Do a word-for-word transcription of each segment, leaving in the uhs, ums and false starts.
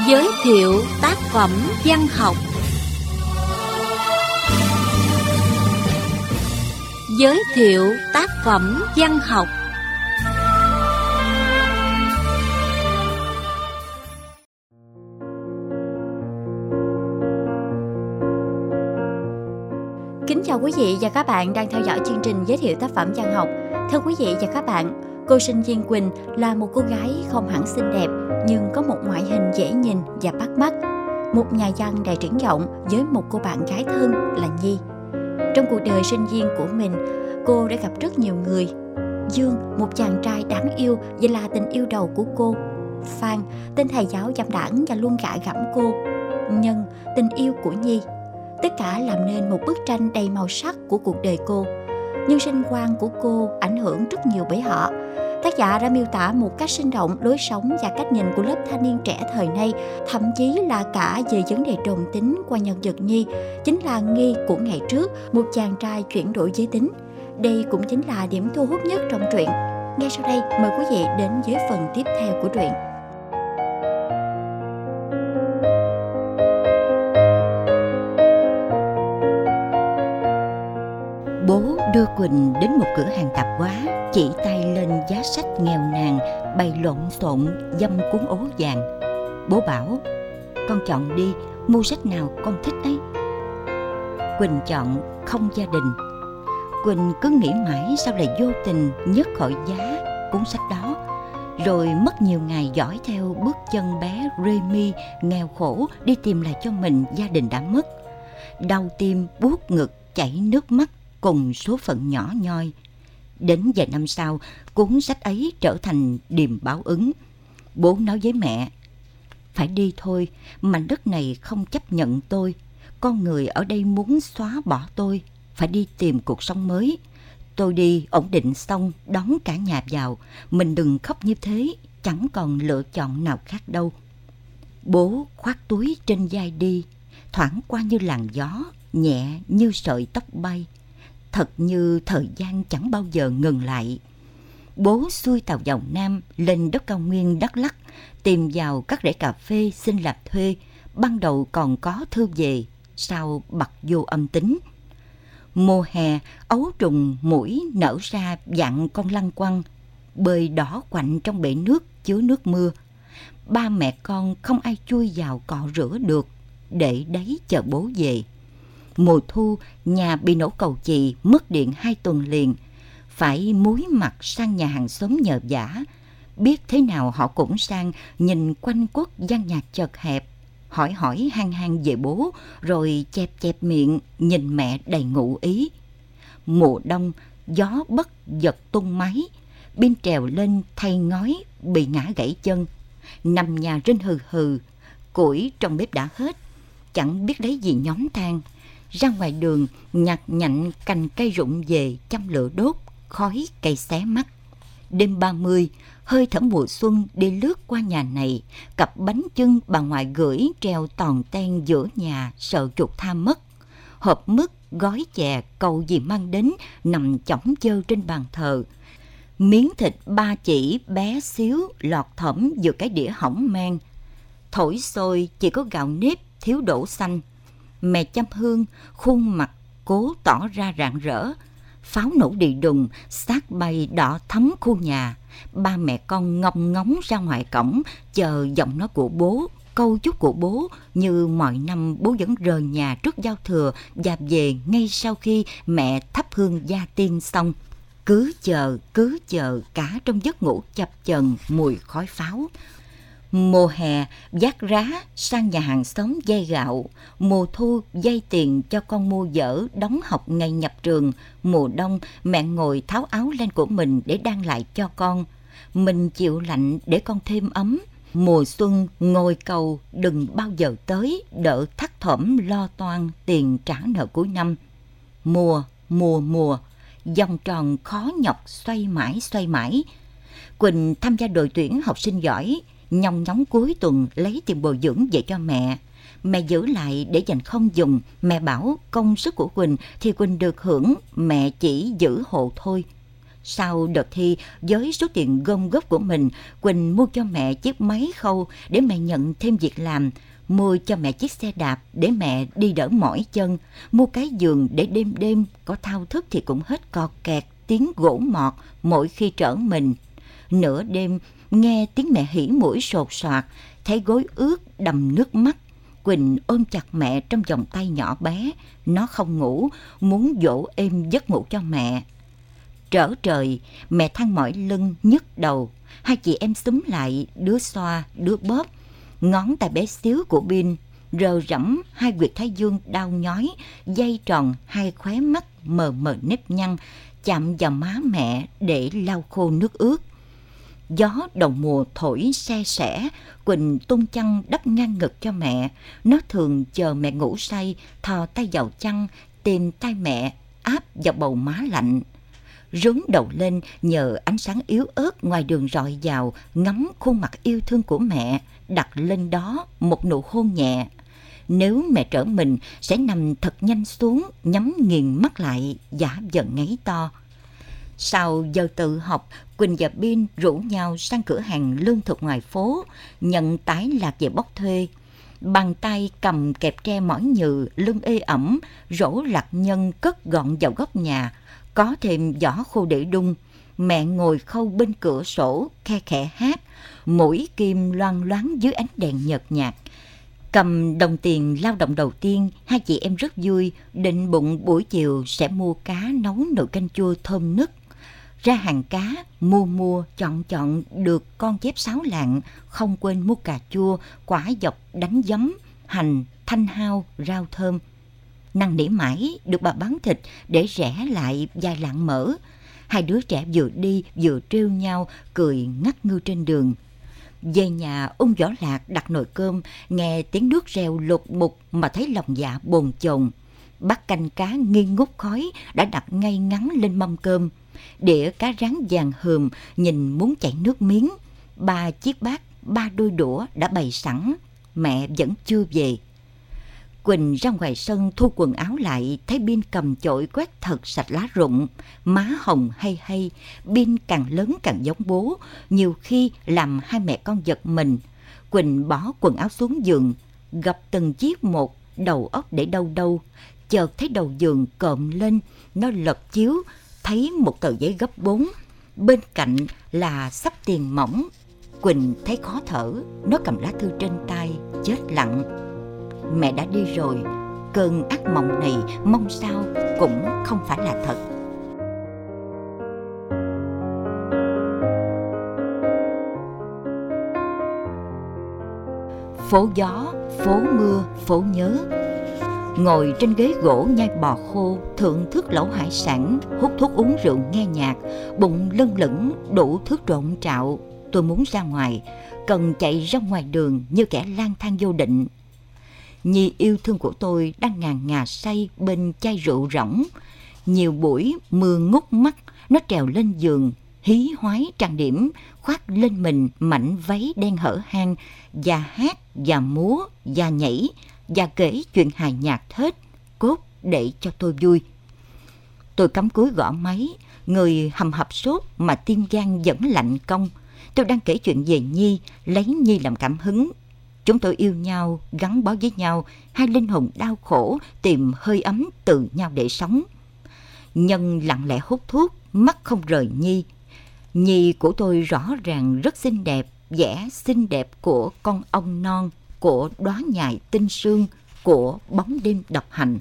Giới thiệu tác phẩm văn học. Giới thiệu tác phẩm văn học. Kính chào quý vị và các bạn đang theo dõi chương trình giới thiệu tác phẩm văn học. Thưa quý vị và các bạn, cô sinh viên Quỳnh là một cô gái không hẳn xinh đẹp nhưng có một ngoại hình dễ nhìn và bắt mắt. Một nhà văn đầy triển vọng với một cô bạn gái thân là Nhi. Trong cuộc đời sinh viên của mình, cô đã gặp rất nhiều người. Dương, một chàng trai đáng yêu và là tình yêu đầu của cô. Phan, tên thầy giáo dâm đãng và luôn gạ gẫm cô. Nhân, tình yêu của Nhi. Tất cả làm nên một bức tranh đầy màu sắc của cuộc đời cô. Nhưng sinh quan của cô ảnh hưởng rất nhiều bởi họ. Tác giả đã miêu tả một cách sinh động lối sống và cách nhìn của lớp thanh niên trẻ thời nay, thậm chí là cả về vấn đề đồng tính qua nhân vật Nhi, chính là Nghi của ngày trước, một chàng trai chuyển đổi giới tính. Đây cũng chính là điểm thu hút nhất trong truyện. Ngay sau đây, mời quý vị đến với phần tiếp theo của truyện. Bố đưa Quỳnh đến một cửa hàng tạp hóa, chỉ tay lên giá sách nghèo nàn bày lộn xộn dăm cuốn ố vàng. Bố bảo: "Con chọn đi, mua sách nào con thích ấy." Quỳnh chọn Không gia đình. Quỳnh cứ nghĩ mãi sao lại vô tình nhấc khỏi giá cuốn sách đó, rồi mất nhiều ngày dõi theo bước chân bé Remy nghèo khổ đi tìm lại cho mình gia đình đã mất. Đau tim, buốt ngực, chảy nước mắt cùng số phận nhỏ nhoi. Đến vài năm sau, cuốn sách ấy trở thành điềm báo ứng. Bố nói với mẹ: "Phải đi thôi, mảnh đất này không chấp nhận tôi. Con người ở đây muốn xóa bỏ tôi, phải đi tìm cuộc sống mới. Tôi đi ổn định xong đón cả nhà vào, mình đừng khóc như thế, chẳng còn lựa chọn nào khác đâu." Bố khoác túi trên vai đi, thoảng qua như làn gió, nhẹ như sợi tóc bay. Thật như thời gian chẳng bao giờ ngừng lại. Bố xuôi tàu vào Nam, lên đất cao nguyên Đắk Lắk, tìm vào các rễ cà phê xin làm thuê. Ban đầu còn có thư về, sau bật vô âm tính. Mùa hè, ấu trùng muỗi nở ra dạng con lăng quăng, bơi đỏ quạnh trong bể nước chứa nước mưa. Ba mẹ con không ai chui vào cọ rửa được, để đấy chờ bố về. Mùa thu, nhà bị nổ cầu chì, mất điện hai tuần liền, phải múi mặt sang nhà hàng xóm nhờ vả. Biết thế nào họ cũng sang, nhìn quanh quất gian nhà chật hẹp, hỏi hỏi han han về bố, rồi chẹp chẹp miệng nhìn mẹ đầy ngụ ý. Mùa đông, gió bất giật tung máy, pin trèo lên thay ngói bị ngã gãy chân. Nằm nhà rinh hừ hừ, củi trong bếp đã hết, chẳng biết lấy gì nhóm than. Ra ngoài đường nhặt nhạnh cành cây rụng về châm lửa đốt, khói cây xé mắt. Đêm ba mươi, hơi thở mùa xuân đi lướt qua nhà này, cặp bánh chưng bà ngoại gửi treo tòn ten giữa nhà sợ chuột tha mất. Hộp mứt, gói chè cầu gì mang đến nằm chỏng chơ trên bàn thờ. Miếng thịt ba chỉ bé xíu lọt thỏm giữa cái đĩa hỏng mang. Thổi xôi chỉ có gạo nếp thiếu đỗ xanh. Mẹ chăm hương, khuôn mặt cố tỏ ra rạng rỡ. Pháo nổ đi đùng, xác bay đỏ thắm khu nhà. Ba mẹ con ngông ngóng ra ngoài cổng, chờ giọng nói của bố, câu chúc của bố. Như mọi năm bố vẫn rời nhà trước giao thừa và về ngay sau khi mẹ thắp hương gia tiên xong. Cứ chờ, cứ chờ cả trong giấc ngủ chập chờn mùi khói pháo. Mùa hè, vác rá sang nhà hàng xóm vay gạo. Mùa thu, vay tiền cho con mua vở đóng học ngày nhập trường. Mùa đông, mẹ ngồi tháo áo len của mình để đan lại cho con. Mình chịu lạnh để con thêm ấm. Mùa xuân, ngồi cầu đừng bao giờ tới, đỡ thắt thỏm lo toan tiền trả nợ cuối năm. Mùa, mùa, mùa, vòng tròn khó nhọc xoay mãi xoay mãi. Quỳnh tham gia đội tuyển học sinh giỏi, nhong nhóng cuối tuần lấy tiền bồi dưỡng về cho mẹ. Mẹ giữ lại để dành không dùng. Mẹ bảo công sức của Quỳnh thì Quỳnh được hưởng, mẹ chỉ giữ hộ thôi. Sau đợt thi, với số tiền gom góp của mình, Quỳnh mua cho mẹ chiếc máy khâu để mẹ nhận thêm việc làm, mua cho mẹ chiếc xe đạp để mẹ đi đỡ mỏi chân, mua cái giường để đêm đêm có thao thức thì cũng hết cọt kẹt tiếng gỗ mọt mỗi khi trở mình. Nửa đêm nghe tiếng mẹ hỉ mũi sột soạt, thấy gối ướt đầm nước mắt, Quỳnh ôm chặt mẹ trong vòng tay nhỏ bé. Nó không ngủ, muốn dỗ êm giấc ngủ cho mẹ. Trở trời, mẹ than mỏi lưng nhức đầu. Hai chị em xúm lại, đứa xoa đứa bóp. Ngón tay bé xíu của Bin rờ rẫm hai huyệt thái dương đau nhói, dây tròn hai khóe mắt mờ mờ nếp nhăn, chạm vào má mẹ để lau khô nước ướt. Gió đầu mùa thổi se sẻ, Quỳnh tung chăn đắp ngang ngực cho mẹ. Nó thường chờ mẹ ngủ say, thò tay vào chăn, tìm tay mẹ áp vào bầu má lạnh. Rướn đầu lên nhờ ánh sáng yếu ớt ngoài đường rọi vào, ngắm khuôn mặt yêu thương của mẹ, đặt lên đó một nụ hôn nhẹ. Nếu mẹ trở mình sẽ nằm thật nhanh xuống, nhắm nghiền mắt lại, giả vờ ngáy to. Sau giờ tự học, Quỳnh và Bin rủ nhau sang cửa hàng lương thực ngoài phố, nhận tái lạc về bốc thuê. Bàn tay cầm kẹp tre mỏi nhừ, lưng ê ẩm, rổ lạc nhân cất gọn vào góc nhà, có thêm giỏ khô để đun. Mẹ ngồi khâu bên cửa sổ, khe khẽ hát, mũi kim loang loáng dưới ánh đèn nhợt nhạt. Cầm đồng tiền lao động đầu tiên, hai chị em rất vui, định bụng buổi chiều sẽ mua cá nấu nồi canh chua thơm nức. Ra hàng cá, mua mua, chọn chọn được con chép sáo lạng, không quên mua cà chua, quả dọc đánh giấm, hành, thanh hao, rau thơm. Năn nỉ mãi được bà bán thịt để rẻ lại vài lạng mỡ. Hai đứa trẻ vừa đi vừa trêu nhau, cười ngắt ngư trên đường. Về nhà, ông Võ Lạc đặt nồi cơm, nghe tiếng nước reo lục bục mà thấy lòng dạ bồn chồn. Bát canh cá nghi ngút khói đã đặt ngay ngắn lên mâm cơm. Đĩa cá rán vàng hườm nhìn muốn chảy nước miếng. Ba chiếc bát, ba đôi đũa đã bày sẵn. Mẹ vẫn chưa về. Quỳnh ra ngoài sân thu quần áo lại, thấy Bin cầm chổi quét thật sạch lá rụng, má hồng hay hay. Bin càng lớn càng giống bố, nhiều khi làm hai mẹ con giật mình. Quỳnh bỏ quần áo xuống giường, gập từng chiếc một, đầu óc để đâu đâu. Chợt thấy đầu giường cộm lên, nó lật chiếu, thấy một tờ giấy gấp bốn, bên cạnh là xấp tiền mỏng. Quỳnh thấy khó thở, nó cầm lá thư trên tay, chết lặng. Mẹ đã đi rồi, cơn ác mộng này mong sao cũng không phải là thật. Phố gió, phố mưa, phố nhớ. Ngồi trên ghế gỗ nhai bò khô, thưởng thức lẩu hải sản, hút thuốc uống rượu nghe nhạc, bụng lưng lửng đủ thứ trộn trạo. Tôi muốn ra ngoài, cần chạy ra ngoài đường như kẻ lang thang vô định. Nhi yêu thương của tôi đang ngàn ngà say bên chai rượu rỗng. Nhiều buổi mưa ngút mắt, nó trèo lên giường, hí hoái trang điểm, khoác lên mình mảnh váy đen hở hang, và hát, và múa, và nhảy, và kể chuyện hài nhạc hết, cốt để cho tôi vui. Tôi cắm cúi gõ máy, người hầm hập sốt mà tim gan vẫn lạnh cong. Tôi đang kể chuyện về Nhi, lấy Nhi làm cảm hứng. Chúng tôi yêu nhau, gắn bó với nhau, hai linh hồn đau khổ tìm hơi ấm từ nhau để sống. Nhân lặng lẽ hút thuốc, mắt không rời Nhi. Nhi của tôi rõ ràng rất xinh đẹp, vẻ xinh đẹp của con ong non, của đóa nhài tinh sương, của bóng đêm độc hành.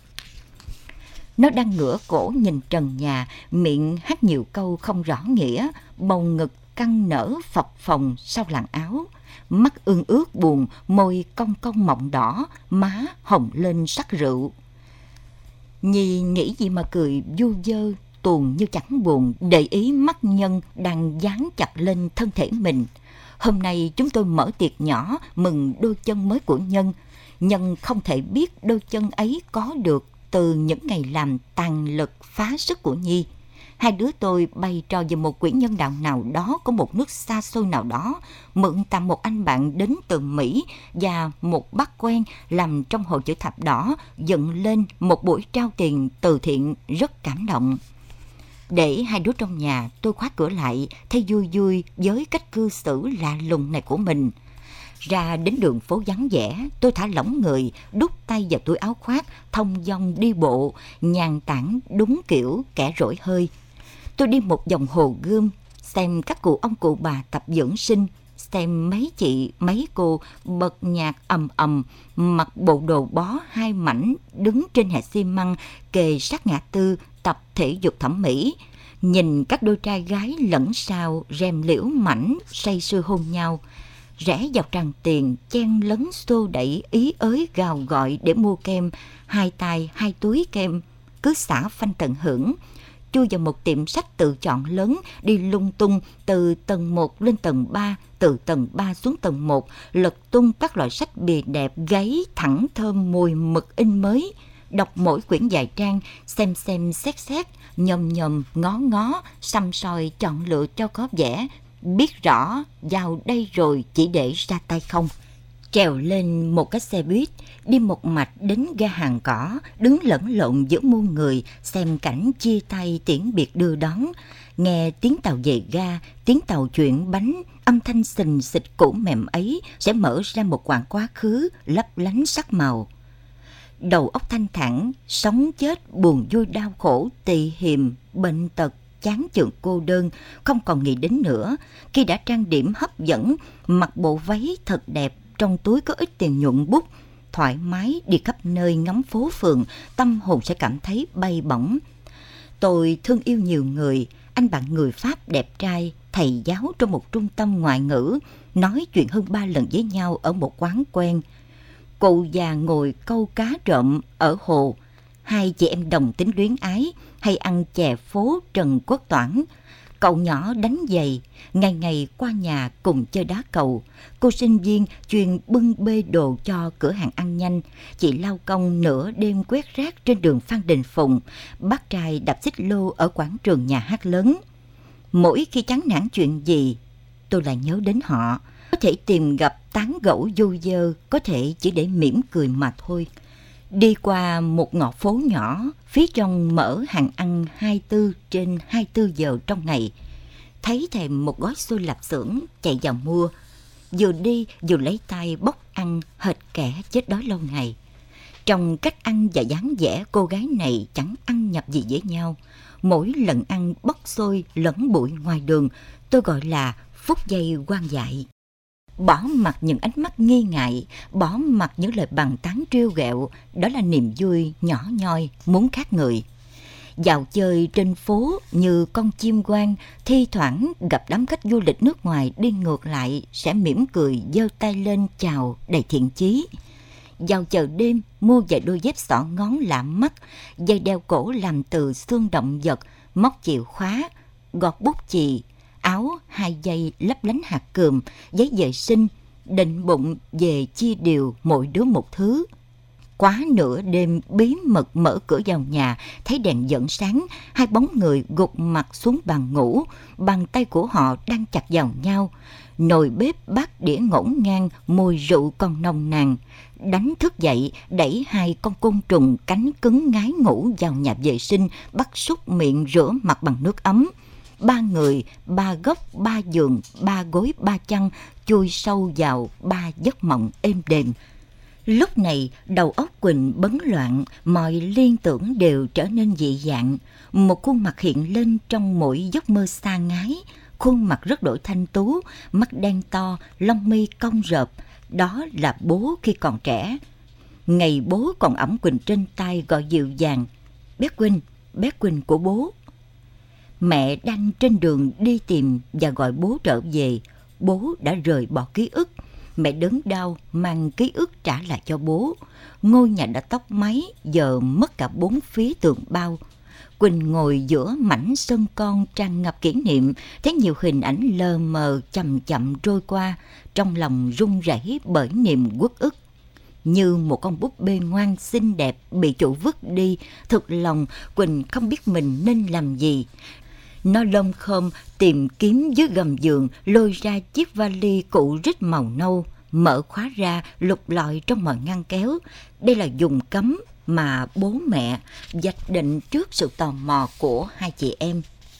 Nó đang ngửa cổ nhìn trần nhà, miệng hát nhiều câu không rõ nghĩa, bầu ngực căng nở phập phồng sau làn áo. Mắt ương ướt buồn, môi cong cong mọng đỏ, má hồng lên sắc rượu. Nhi nghĩ gì mà cười vu vơ, tuồn như chẳng buồn, để ý mắt Nhân đang dán chặt lên thân thể mình. Hôm nay chúng tôi mở tiệc nhỏ mừng đôi chân mới của Nhân. Nhân không thể biết đôi chân ấy có được từ những ngày làm tàn lực phá sức của Nhi. Hai đứa tôi bày trò về một quỹ nhân đạo nào đó của một nước xa xôi nào đó, mượn tạm một anh bạn đến từ Mỹ và một bác quen làm trong hội chữ thập đỏ dựng lên một buổi trao tiền từ thiện rất cảm động. Để hai đứa trong nhà, tôi khóa cửa lại, thấy vui vui với cách cư xử lạ lùng này của mình. Ra đến đường phố vắng vẻ, tôi thả lỏng người, đút tay vào túi áo khoác, thong dong đi bộ, nhàn tản đúng kiểu kẻ rỗi hơi. Tôi đi một vòng Hồ Gươm, xem các cụ ông cụ bà tập dưỡng sinh, xem mấy chị, mấy cô bật nhạc ầm ầm, mặc bộ đồ bó hai mảnh, đứng trên hè xi măng kề sát ngã tư tập thể dục thẩm mỹ. Nhìn các đôi trai gái lẫn sau rèm liễu mảnh say sưa hôn nhau. Rẽ vào Tràng Tiền, chen lấn xô đẩy ý ới gào gọi để mua kem, hai tay hai túi kem, cứ xả phanh tận hưởng. Chui vào một tiệm sách tự chọn lớn, đi lung tung từ tầng một lên tầng ba, từ tầng ba xuống tầng một, lật tung các loại sách bìa đẹp, gáy thẳng thơm mùi mực in mới. Đọc mỗi quyển vài trang, xem xem xét xét, nhòm nhòm ngó ngó, săm soi chọn lựa cho có vẻ, biết rõ vào đây rồi chỉ để ra tay không. Trèo lên một cái xe buýt, đi một mạch đến ga Hàng Cỏ, đứng lẫn lộn giữa muôn người, xem cảnh chia tay tiễn biệt đưa đón. Nghe tiếng tàu về ga, tiếng tàu chuyển bánh, âm thanh xình xịch cũ mềm ấy sẽ mở ra một quãng quá khứ lấp lánh sắc màu. Đầu óc thanh thản, sống chết buồn vui đau khổ, tỳ hiềm, bệnh tật, chán chường cô đơn, không còn nghĩ đến nữa. Khi đã trang điểm hấp dẫn, mặc bộ váy thật đẹp, trong túi có ít tiền nhuận bút, thoải mái đi khắp nơi ngắm phố phường, tâm hồn sẽ cảm thấy bay bổng. Tôi thương yêu nhiều người, anh bạn người Pháp đẹp trai, thầy giáo trong một trung tâm ngoại ngữ, nói chuyện hơn ba lần với nhau ở một quán quen. Cụ già ngồi câu cá trộm ở hồ, hai chị em đồng tính luyến ái, hay ăn chè phố Trần Quốc Toản. Cậu nhỏ đánh giày, ngày ngày qua nhà cùng chơi đá cầu. Cô sinh viên chuyên bưng bê đồ cho cửa hàng ăn nhanh. Chị lao công nửa đêm quét rác trên đường Phan Đình Phùng. Bác trai đạp xích lô ở quảng trường nhà hát lớn. Mỗi khi chán nản chuyện gì, tôi lại nhớ đến họ. Có thể tìm gặp tán gẫu du dơ, có thể chỉ để mỉm cười mà thôi. Đi qua một ngõ phố nhỏ, phía trong mở hàng ăn hai mươi tư trên hai mươi tư giờ trong ngày. Thấy thèm một gói xôi lạp xưởng, chạy vào mua. Vừa đi vừa lấy tay bóc ăn, hệt kẻ chết đói lâu ngày. Trong cách ăn và dáng vẻ, cô gái này chẳng ăn nhập gì với nhau. Mỗi lần ăn bóc xôi lẫn bụi ngoài đường, tôi gọi là phút giây quan dại. Bỏ mặc những ánh mắt nghi ngại, bỏ mặc những lời bàn tán trêu ghẹo, đó là niềm vui nhỏ nhoi muốn khác người. Dạo chơi trên phố như con chim quang, thi thoảng gặp đám khách du lịch nước ngoài đi ngược lại sẽ mỉm cười giơ tay lên chào đầy thiện chí. Vào chợ đêm mua vài đôi dép xỏ ngón lạ mắt, dây đeo cổ làm từ xương động vật, móc chìa khóa, gọt bút chì, áo hai dây lấp lánh hạt cườm, giấy vệ sinh, định bụng về chia đều mỗi đứa một thứ. Quá nửa đêm bí mật mở cửa vào nhà, thấy đèn vẫn sáng, hai bóng người gục mặt xuống bàn ngủ, bàn tay của họ đang chặt vào nhau. Nồi bếp bát đĩa ngổn ngang, mùi rượu còn nồng nàn. Đánh thức dậy, đẩy hai con côn trùng cánh cứng ngái ngủ vào nhà vệ sinh, bắt súc miệng rửa mặt bằng nước ấm. Ba người, ba góc, ba giường, ba gối, ba chăn, chui sâu vào ba giấc mộng êm đềm. Lúc này đầu óc Quỳnh bấn loạn, mọi liên tưởng đều trở nên dị dạng. Một khuôn mặt hiện lên trong mỗi giấc mơ xa ngái. Khuôn mặt rất đổi thanh tú, mắt đen to, lông mi cong rợp. Đó là bố khi còn trẻ. Ngày bố còn ẵm Quỳnh trên tay gọi dịu dàng: "Bé Quỳnh, bé Quỳnh của bố." Mẹ đang trên đường đi tìm và gọi bố trở về. Bố đã rời bỏ ký ức. Mẹ đớn đau mang ký ức trả lại cho bố. Ngôi nhà đã tóc máy, giờ mất cả bốn phía tường bao. Quỳnh ngồi giữa mảnh sân con tràn ngập kỷ niệm, thấy nhiều hình ảnh lờ mờ chậm chậm trôi qua, trong lòng run rẩy bởi niềm uất ức. Như một con búp bê ngoan xinh đẹp bị chủ vứt đi, thực lòng Quỳnh không biết mình nên làm gì. Nó lom khom tìm kiếm dưới gầm giường, lôi ra chiếc vali cũ rích màu nâu, mở khóa ra lục lọi trong mọi ngăn kéo. Đây là vùng cấm mà bố mẹ vạch định trước sự tò mò của hai chị em.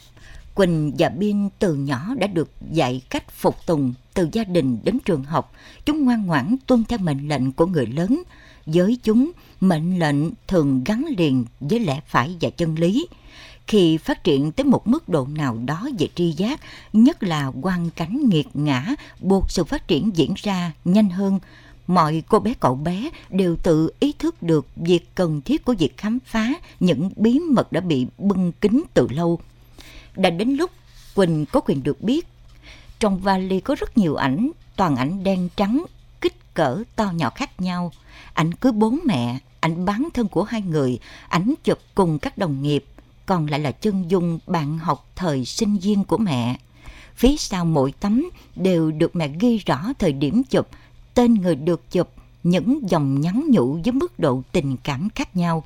Quỳnh và Bin từ nhỏ đã được dạy cách phục tùng, từ gia đình đến trường học. Chúng ngoan ngoãn tuân theo mệnh lệnh của người lớn. Với chúng, mệnh lệnh thường gắn liền với lẽ phải và chân lý. Khi phát triển tới một mức độ nào đó về tri giác, nhất là hoàn cảnh nghiệt ngã buộc sự phát triển diễn ra nhanh hơn, mọi cô bé cậu bé đều tự ý thức được việc cần thiết của việc khám phá những bí mật đã bị bưng kín từ lâu. Đã đến lúc Quỳnh có quyền được biết. Trong vali có rất nhiều ảnh, toàn ảnh đen trắng, kích cỡ to nhỏ khác nhau. Ảnh cưới bố mẹ, ảnh bán thân của hai người, ảnh chụp cùng các đồng nghiệp, còn lại là chân dung bạn học thời sinh viên của mẹ. Phía sau mỗi tấm đều được mẹ ghi rõ thời điểm chụp, tên người được chụp, những dòng nhắn nhủ với mức độ tình cảm khác nhau.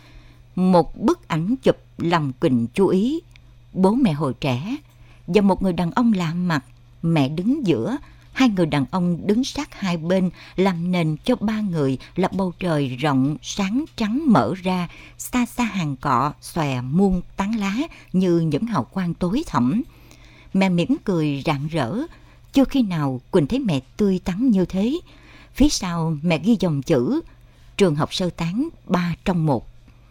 Một bức ảnh chụp làm Quỳnh chú ý. Bố mẹ hồi trẻ và một người đàn ông lạ mặt, mẹ đứng giữa, hai người đàn ông đứng sát hai bên làm nền cho ba người là bầu trời rộng sáng trắng mở ra, xa xa hàng cọ xòe muôn tán lá như những hào quang tối thẳm. Mẹ mỉm cười rạng rỡ, chưa khi nào Quỳnh thấy mẹ tươi tắn như thế. Phía sau mẹ ghi dòng chữ trường học sơ tán ba trong một.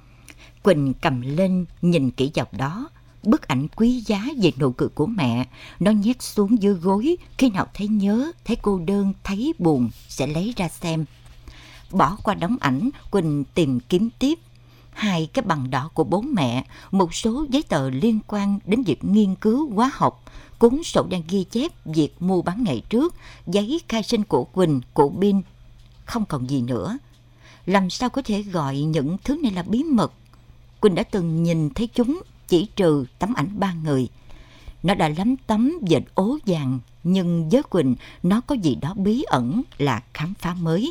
Quỳnh cầm lên nhìn kỹ vào đó. Bức ảnh quý giá về nụ cười của mẹ, nó nhét xuống dưới gối, khi nào thấy nhớ, thấy cô đơn, thấy buồn sẽ lấy ra xem. Bỏ qua đống ảnh, Quỳnh tìm kiếm tiếp. Hai cái bằng đỏ của bố mẹ, một số giấy tờ liên quan đến việc nghiên cứu hóa học, cuốn sổ đen ghi chép việc mua bán ngày trước, giấy khai sinh của Quỳnh, của Bin. Không còn gì nữa. Làm sao có thể gọi những thứ này là bí mật? Quỳnh đã từng nhìn thấy chúng, chỉ trừ tấm ảnh ba người. Nó đã lắm tấm dệt ố vàng, nhưng với Quỳnh nó có gì đó bí ẩn là khám phá mới.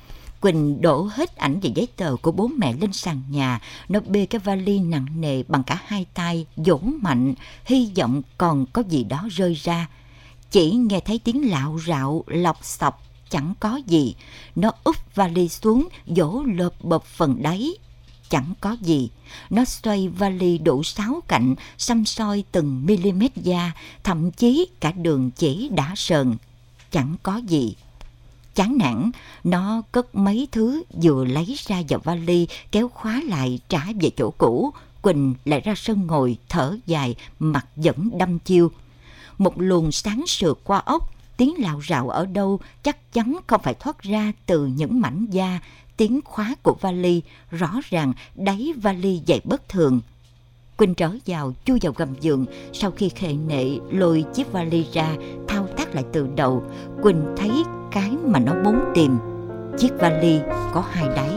Quỳnh đổ hết ảnh và giấy tờ của bố mẹ lên sàn nhà. Nó bê cái vali nặng nề bằng cả hai tay, vỗ mạnh, hy vọng còn có gì đó rơi ra. Chỉ nghe thấy tiếng lạo rạo, lọc xọc, chẳng có gì. Nó úp vali xuống, vỗ lợp bập phần đáy. Chẳng có gì. Nó xoay vali đủ sáu cạnh, xăm soi từng mm da, thậm chí cả đường chỉ đã sờn. Chẳng có gì. Chán nản, nó cất mấy thứ vừa lấy ra vào vali, kéo khóa lại trả về chỗ cũ. Quỳnh lại ra sân ngồi, thở dài, mặt vẫn đăm chiêu. Một luồng sáng sượt qua ốc, tiếng lạo rạo ở đâu chắc chắn không phải thoát ra từ những mảnh da. Tiếng khóa của vali, rõ ràng đáy vali dày bất thường. Quỳnh trở vào, chui vào gầm giường. Sau khi khệ nệ lôi chiếc vali ra, thao tác lại từ đầu, Quỳnh thấy cái mà nó muốn tìm. Chiếc vali có hai đáy.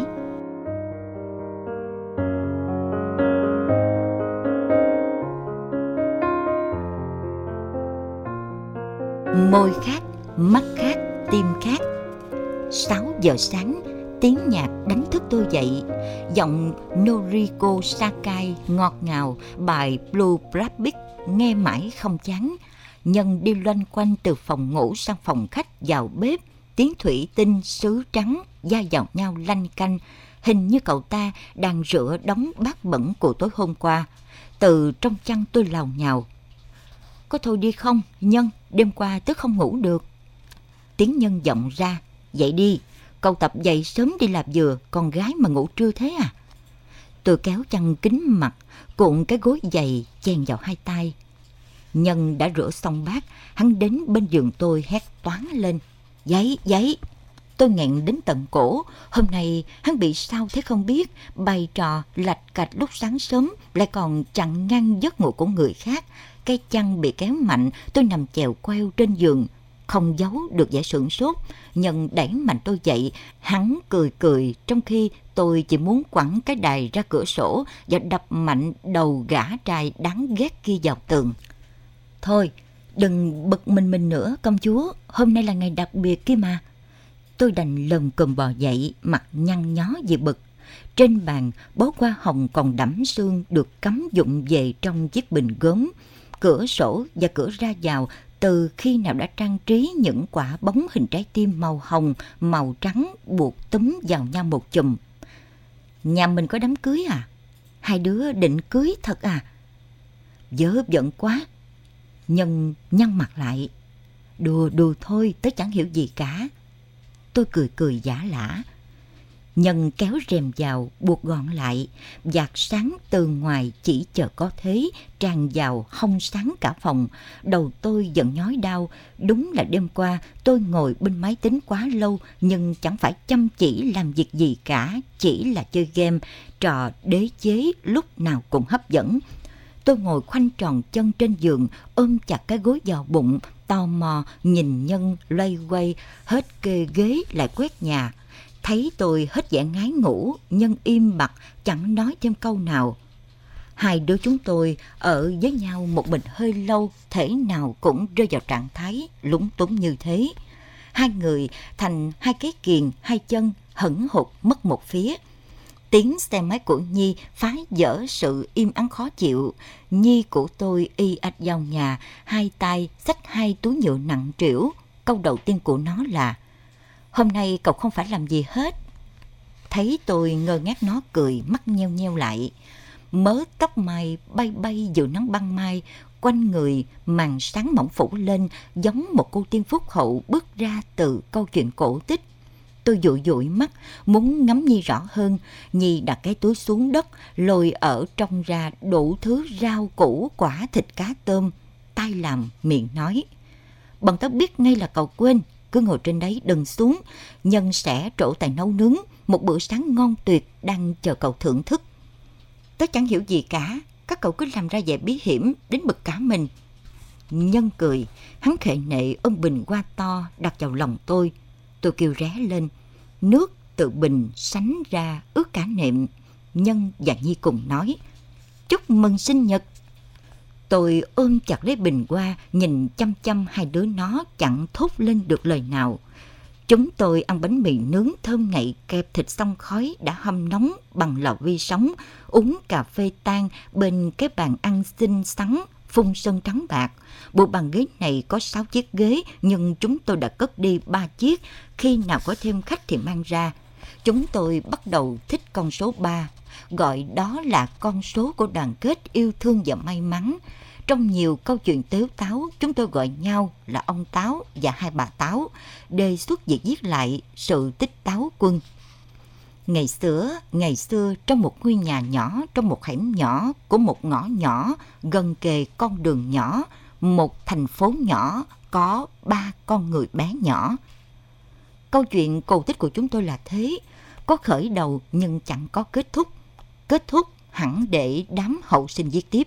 Môi khác, mắt khác, tim khác. Sáu giờ sáng, tiếng nhạc đánh thức tôi dậy. Giọng Noriko Sakai ngọt ngào, bài Blue Rabbit nghe mãi không chán. Nhân đi loanh quanh từ phòng ngủ sang phòng khách vào bếp. Tiếng thủy tinh sứ trắng da vào nhau lanh canh. Hình như cậu ta đang rửa đống bát bẩn của tối hôm qua. Từ trong chăn tôi lào nhào. Có thôi đi không, Nhân, đêm qua tớ không ngủ được. Tiếng Nhân vọng ra. Dậy đi, cậu tập dậy sớm đi làm vừa, con gái mà ngủ trưa thế à? Tôi kéo chăn kín mặt, cuộn cái gối dày chèn vào hai tay. Nhân đã rửa xong bát, hắn đến bên giường tôi hét toáng lên. Dậy, dậy! Tôi nghẹn đến tận cổ. Hôm nay hắn bị sao thế không biết, bày trò lạch cạch lúc sáng sớm, lại còn chặn ngang giấc ngủ của người khác. Cái chăn bị kéo mạnh, tôi nằm chèo queo trên giường, không giấu được vẻ sửng sốt. Nhân đẩy mạnh tôi dậy, hắn cười cười, trong khi tôi chỉ muốn quẳng cái đài ra cửa sổ và đập mạnh đầu gã trai đáng ghét kia vào tường. Thôi, đừng bực mình mình nữa công chúa, hôm nay là ngày đặc biệt kia mà. Tôi đành lầm cồm bò dậy, mặt nhăn nhó vì bực. Trên bàn, bó hoa hồng còn đẫm sương được cắm dụng về trong chiếc bình gốm. Cửa sổ và cửa ra vào từ khi nào đã trang trí những quả bóng hình trái tim màu hồng, màu trắng buộc túm vào nhau một chùm. Nhà mình có đám cưới à? Hai đứa định cưới thật à? Dớ giận quá. Nhân nhăn mặt lại. Đùa đùa thôi, tớ chẳng hiểu gì cả. Tôi cười cười giả lả. Nhân kéo rèm vào, buộc gọn lại. Vạt sáng từ ngoài chỉ chờ có thế tràn vào hong sáng cả phòng. Đầu tôi giận nhói đau. Đúng là đêm qua tôi ngồi bên máy tính quá lâu, nhưng chẳng phải chăm chỉ làm việc gì cả, chỉ là chơi game. Trò đế chế lúc nào cũng hấp dẫn. Tôi ngồi khoanh tròn chân trên giường, ôm chặt cái gối vào bụng, tò mò nhìn Nhân loay quay, hết kê ghế lại quét nhà. Thấy tôi hết vẻ ngái ngủ, Nhân im bặt, chẳng nói thêm câu nào. Hai đứa chúng tôi ở với nhau một mình hơi lâu, thể nào cũng rơi vào trạng thái lúng túng như thế. Hai người thành hai cái kiềng, hai chân, hẫng hụt mất một phía. Tiếng xe máy của Nhi phá vỡ sự im ắng khó chịu. Nhi của tôi y ạch vào nhà, hai tay xách hai túi nhựa nặng trĩu. Câu đầu tiên của nó là: "Hôm nay cậu không phải làm gì hết." Thấy tôi ngơ ngác, nó cười, mắt nheo nheo lại. Mớ tóc mai bay bay giữa nắng ban mai, quanh người màn sáng mỏng phủ lên, giống một cô tiên phúc hậu bước ra từ câu chuyện cổ tích. Tôi dụi dụi mắt, muốn ngắm Nhi rõ hơn. Nhi đặt cái túi xuống đất, lôi ở trong ra đủ thứ rau củ, quả, thịt, cá, tôm. Tay làm, miệng nói: "Bọn tớ biết ngay là cậu quên, cứ ngồi trên đấy đừng xuống. Nhân sẽ trổ tài nấu nướng, một bữa sáng ngon tuyệt đang chờ cậu thưởng thức." Tớ chẳng hiểu gì cả, các cậu cứ làm ra vẻ bí hiểm đến bực cả mình. Nhân cười, hắn khệ nệ ôm bình hoa to đặt vào lòng tôi. Tôi kêu ré lên, nước từ bình sánh ra ướt cả nệm. Nhân và Nhi cùng nói: "Chúc mừng sinh nhật." Tôi ôm chặt lấy bình hoa, nhìn chăm chăm hai đứa nó, chẳng thốt lên được lời nào. Chúng tôi ăn bánh mì nướng thơm ngậy kẹp thịt xông khói đã hâm nóng bằng lò vi sóng, uống cà phê tan bên cái bàn ăn xinh xắn phun sơn trắng bạc. Bộ bàn ghế này có sáu chiếc ghế, nhưng chúng tôi đã cất đi ba chiếc, khi nào có thêm khách thì mang ra. Chúng tôi bắt đầu thích con số ba, gọi đó là con số của đoàn kết yêu thương và may mắn. Trong nhiều câu chuyện tếu táo, chúng tôi gọi nhau là ông Táo và hai bà Táo, đề xuất việc viết lại sự tích Táo Quân. Ngày xưa, ngày xưa trong một ngôi nhà nhỏ, trong một hẻm nhỏ của một ngõ nhỏ, gần kề con đường nhỏ, một thành phố nhỏ, có ba con người bé nhỏ. Câu chuyện cổ tích của chúng tôi là thế, có khởi đầu nhưng chẳng có kết thúc. Kết thúc hẳn để đám hậu sinh viết tiếp.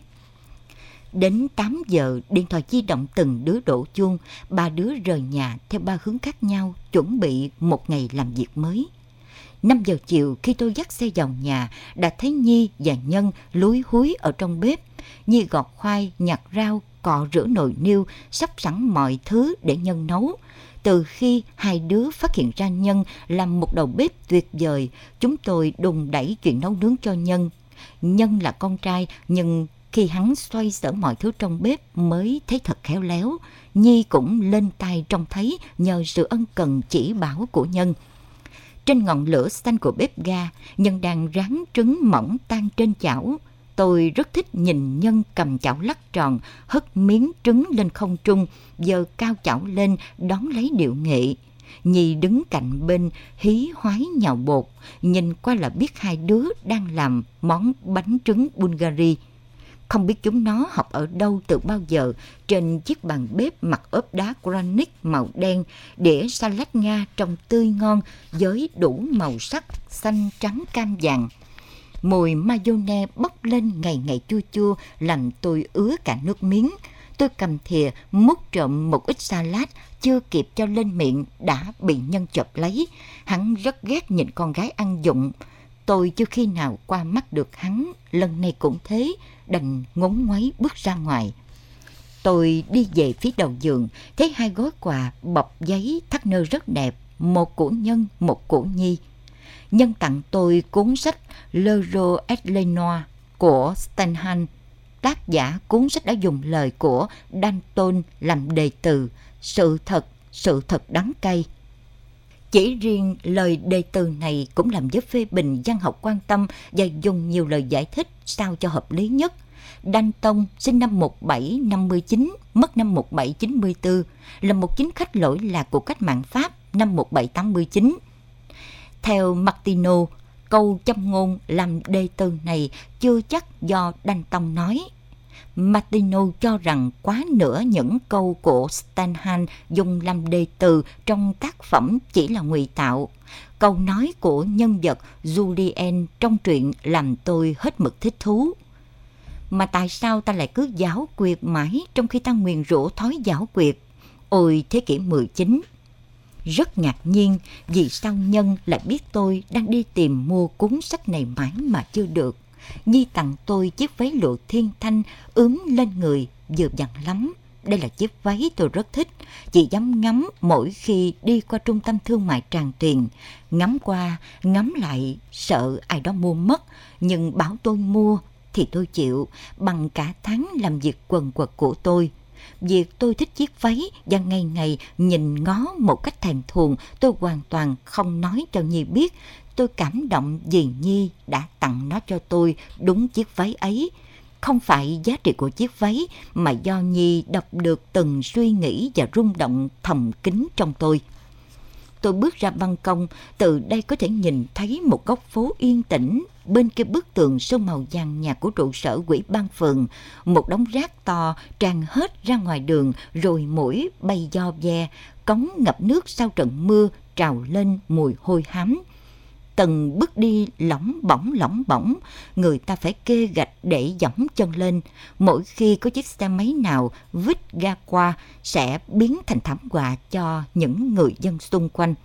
Đến tám giờ, điện thoại di động từng đứa đổ chuông, ba đứa rời nhà theo ba hướng khác nhau, chuẩn bị một ngày làm việc mới. Năm giờ chiều, khi tôi dắt xe vào nhà, đã thấy Nhi và Nhân lúi húi ở trong bếp. Nhi gọt khoai, nhặt rau, cọ rửa nồi niêu, sắp sẵn mọi thứ để Nhân nấu. Từ khi hai đứa phát hiện ra Nhân làm một đầu bếp tuyệt vời, chúng tôi đùn đẩy chuyện nấu nướng cho Nhân. Nhân là con trai, nhưng khi hắn xoay sở mọi thứ trong bếp mới thấy thật khéo léo. Nhi cũng lên tay trông thấy nhờ sự ân cần chỉ bảo của Nhân. Trên ngọn lửa xanh của bếp ga, Nhân đang rán trứng mỏng tan trên chảo. Tôi rất thích nhìn Nhân cầm chảo lắc tròn, hất miếng trứng lên không trung, giơ cao chảo lên đón lấy điệu nghệ. Nhi đứng cạnh bên hí hoái nhào bột, nhìn qua là biết hai đứa đang làm món bánh trứng Bulgari. Không biết chúng nó học ở đâu từ bao giờ, trên chiếc bàn bếp mặt ốp đá granite màu đen, đĩa salad Nga trông tươi ngon với đủ màu sắc xanh trắng cam vàng. Mùi mayonnaise bốc lên ngày ngày chua chua làm tôi ứa cả nước miếng. Tôi cầm thìa múc trộm một ít salad, chưa kịp cho lên miệng đã bị Nhân chộp lấy. Hắn rất ghét nhìn con gái ăn dụng. Tôi chưa khi nào qua mắt được hắn, lần này cũng thế, đành ngốn ngoáy bước ra ngoài. Tôi đi về phía đầu giường, thấy hai gói quà bọc giấy thắt nơ rất đẹp, một của Nhân, một của Nhi. Nhân tặng tôi cuốn sách Le Roi et le Noir của Stendhal. Tác giả cuốn sách đã dùng lời của Danton làm đề từ: sự thật, sự thật đắng cay. Chỉ riêng lời đề từ này cũng làm giới phê bình văn học quan tâm và dùng nhiều lời giải thích sao cho hợp lý nhất. Danton sinh năm một nghìn bảy trăm năm mươi chín, mất năm một nghìn bảy trăm chín mươi tư, là một chính khách lỗi lạc của cách mạng Pháp năm một nghìn bảy trăm tám mươi chín. Theo Martineau, câu châm ngôn làm đề từ này chưa chắc do Danton nói. Martineau cho rằng quá nửa những câu của Stendhal dùng làm đề từ trong tác phẩm chỉ là ngụy tạo. Câu nói của nhân vật Julien trong truyện làm tôi hết mực thích thú. Mà tại sao ta lại cứ giảo quyệt mãi trong khi ta nguyền rủa thói giảo quyệt? Ôi thế kỷ mười chín! Rất ngạc nhiên vì sao Nhân lại biết tôi đang đi tìm mua cuốn sách này mãi mà chưa được. Nhi tặng tôi chiếc váy lụa thiên thanh ướm lên người vừa vặn lắm. Đây là chiếc váy tôi rất thích, chỉ dám ngắm mỗi khi đi qua trung tâm thương mại Tràng Tiền. Ngắm qua, ngắm lại, sợ ai đó mua mất, nhưng bảo tôi mua thì tôi chịu, bằng cả tháng làm việc quần quật của tôi. Việc tôi thích chiếc váy và ngày ngày nhìn ngó một cách thèm thuồng, tôi hoàn toàn không nói cho Nhi biết. Tôi cảm động vì Nhi đã tặng nó cho tôi đúng chiếc váy ấy. Không phải giá trị của chiếc váy, mà do Nhi đọc được từng suy nghĩ và rung động thầm kín trong tôi. Tôi bước ra ban công, từ đây có thể nhìn thấy một góc phố yên tĩnh. Bên kia bức tường sơn màu vàng nhạt của trụ sở ủy ban phường, một đống rác to tràn hết ra ngoài đường, rồi muỗi bay do ve, cống ngập nước sau trận mưa trào lên mùi hôi hám. Từng bước đi lỏng bỏng lỏng bỏng, người ta phải kê gạch để dẫm chân lên. Mỗi khi có chiếc xe máy nào vít ga qua sẽ biến thành thảm họa cho những người dân xung quanh.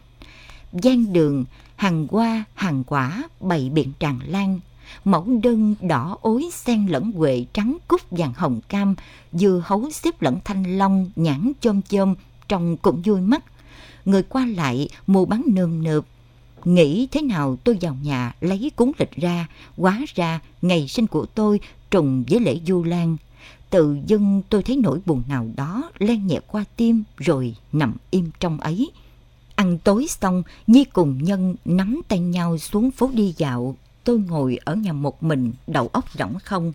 Gian đường, hàng hoa, hàng quả bày biện tràn lan. Mẫu đơn đỏ ối xen lẫn huệ trắng cúc vàng hồng cam, dưa hấu xếp lẫn thanh long, nhãn chôm chôm, trông cũng vui mắt. Người qua lại mua bán nườm nượp. Nghĩ thế nào tôi vào nhà lấy cuốn lịch ra, hóa ra ngày sinh của tôi trùng với lễ Vu Lan. Tự dưng tôi thấy nỗi buồn nào đó len nhẹ qua tim rồi nằm im trong ấy. Ăn tối xong, Nhi cùng Nhân nắm tay nhau xuống phố đi dạo. Tôi ngồi ở nhà một mình, đầu óc rỗng không.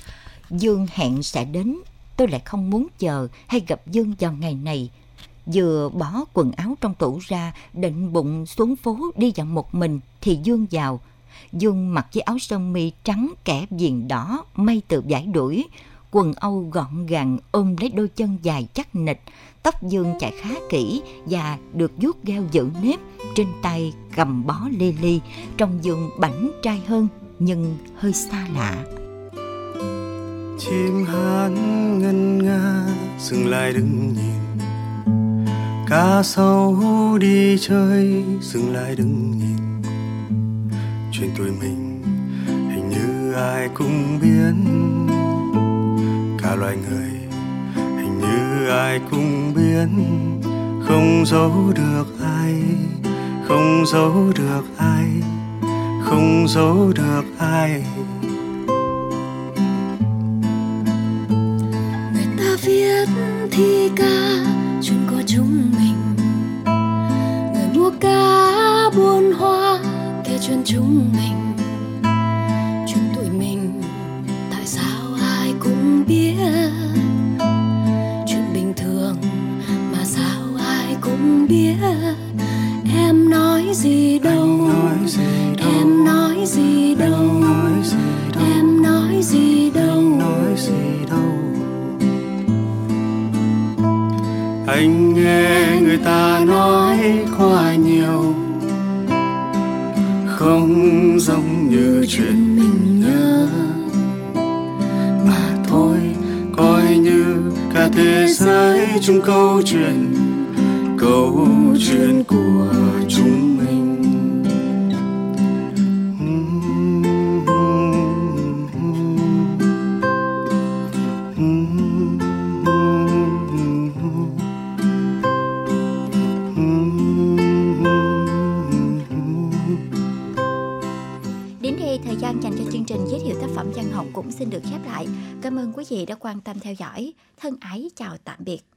Dương hẹn sẽ đến, tôi lại không muốn chờ hay gặp Dương vào ngày này. Vừa bỏ quần áo trong tủ ra, định bụng xuống phố đi dạo một mình thì Dương vào. Dương mặc chiếc áo sơ mi trắng kẻ viền đỏ may từ vải đuổi, quần âu gọn gàng ôm lấy đôi chân dài chắc nịch. Tóc Dương chải khá kỹ và được vuốt gheo giữ nếp, trên tay cầm bó lê ly, trông Dương bảnh trai hơn nhưng hơi xa lạ. Chim hát ngân nga dừng lại đứng nhìn, cá sấu đi chơi dừng lại đứng nhìn. Chuyện tuổi mình hình như ai cũng biết, cả loài người hình như ai cũng biết. Không giấu được ai, không giấu được ai, không giấu được ai. Người ta viết thi ca chuyện của chúng mình, người mua cá buôn hoa kể chuyện chúng mình. Chuyện tụi mình tại sao ai cũng biết, chuyện bình thường mà sao ai cũng biết. Em nói gì đâu, nói gì đâu, em nói gì đâu, nói gì đâu, em nói gì đâu, nói gì đâu. Anh nghe người ta nói quá nhiều, không giống như chuyện mình nhớ. Mà thôi, coi như cả thế giới chung câu chuyện, câu chuyện của chúng mình. Đến đây, thời gian dành cho chương trình giới thiệu tác phẩm văn học cũng xin được khép lại. Cảm ơn quý vị đã quan tâm theo dõi. Thân ái chào tạm biệt.